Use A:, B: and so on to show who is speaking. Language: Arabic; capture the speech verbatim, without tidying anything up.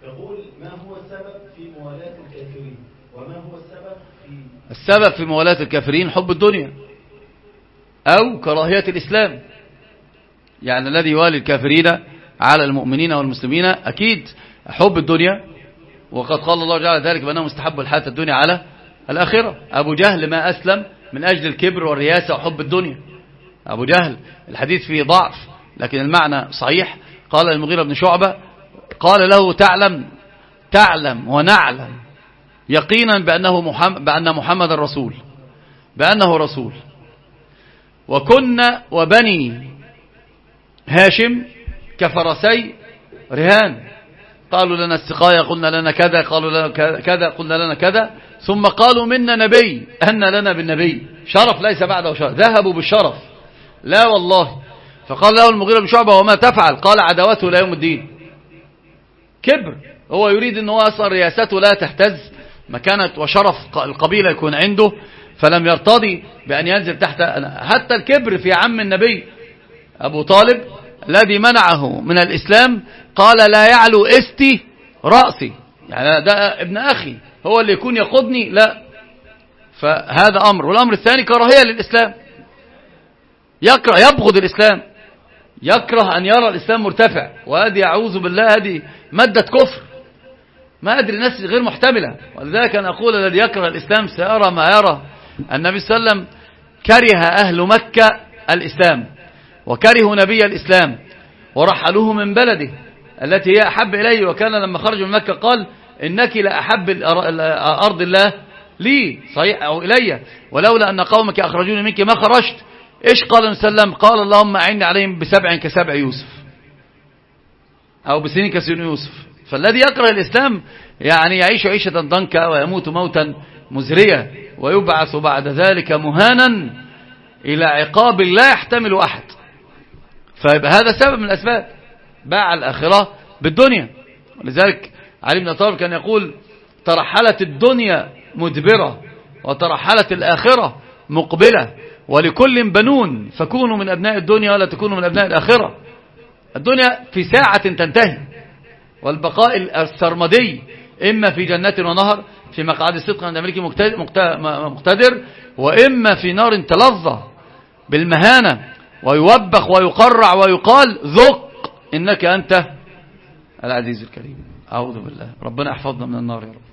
A: يقول ما هو السبب في موالاة الكافرين وما هو السبب في
B: السبب في موالاة الكافرين حب الدنيا أو كراهية الإسلام. يعني الذي يوالي الكافرين على المؤمنين والمسلمين أكيد حب الدنيا، وقد قال الله جعل ذلك بأنه مستحب الحياة الدنيا على الآخرة. أبو جهل ما أسلم من أجل الكبر والرياسة وحب الدنيا. أبو جهل الحديث فيه ضعف لكن المعنى صحيح. قال المغيرة بن شعبة قال له تعلم تعلم ونعلم يقينا بأنه محمد بأن محمد رسول بأنه رسول، وكنا وبني هاشم كفرسي رهان، قالوا لنا السقاية قلنا لنا كذا، قالوا لنا كذا قلنا لنا كذا، ثم قالوا منا نبي أن لنا بالنبي شرف ليس بعده شرف، ذهبوا بالشرف لا والله. فقال له المغيرة بن شعبة وما تفعل؟ قال عداوته إلى يوم الدين. كبر، هو يريد أنه أصلا رياسته لا تهتز، مكانة وشرف القبيلة يكون عنده، فلم يرتضي بأن ينزل تحت. حتى الكبر في عم النبي أبو طالب الذي منعه من الإسلام قال لا يعلو استي رأسي، يعني ده ابن أخي هو اللي يكون يقودني، لا. فهذا أمر. والأمر الثاني كراهية للإسلام، يكره يبغض الإسلام، يكره أن يرى الإسلام مرتفع، وهذه أعوذ بالله هذه مادة كفر، ما أدري الناس غير محتملة. ولذلك أنا أقول الذي يكره الإسلام سيرى ما يرى. النبي صلى الله عليه وسلم كره أهل مكة الإسلام وكرهوا نبي الإسلام ورحلوه من بلده التي هي أحب إليه، وكان لما خرج من مكة قال إنك لأحب أرض الله لي صحيح أو إلي، ولولا أن قومك أخرجوني منك ما خرجت. إيش قال النبي صلى الله عليه وسلم؟ قال اللهم أعني عليهم بسبع كسبع يوسف أو بسنين كسنين يوسف. فالذي يكره الإسلام يعني يعيش عيشة ضنكا ويموت موتا مزريا ويبعث بعد ذلك مهانا إلى عقاب لا يحتمل أحد. فيبقى هذا سبب من الأسباب، باع الآخرة بالدنيا. ولذلك علي بن طالب كان يقول ترحلت الدنيا مدبرة وترحلت الآخرة مقبلة، ولكل بنون فكونوا من أبناء الدنيا ولا تكونوا من أبناء الآخرة. الدنيا في ساعة تنتهي، والبقاء السرمدي إما في جنة ونهر في مقعد صدق عند ملك مقتدر، وإما في نار تلظى بالمهانة ويوبخ ويقرع ويقال ذق إنك أنت العزيز الكريم. أعوذ بالله، ربنا احفظنا من النار يا رب.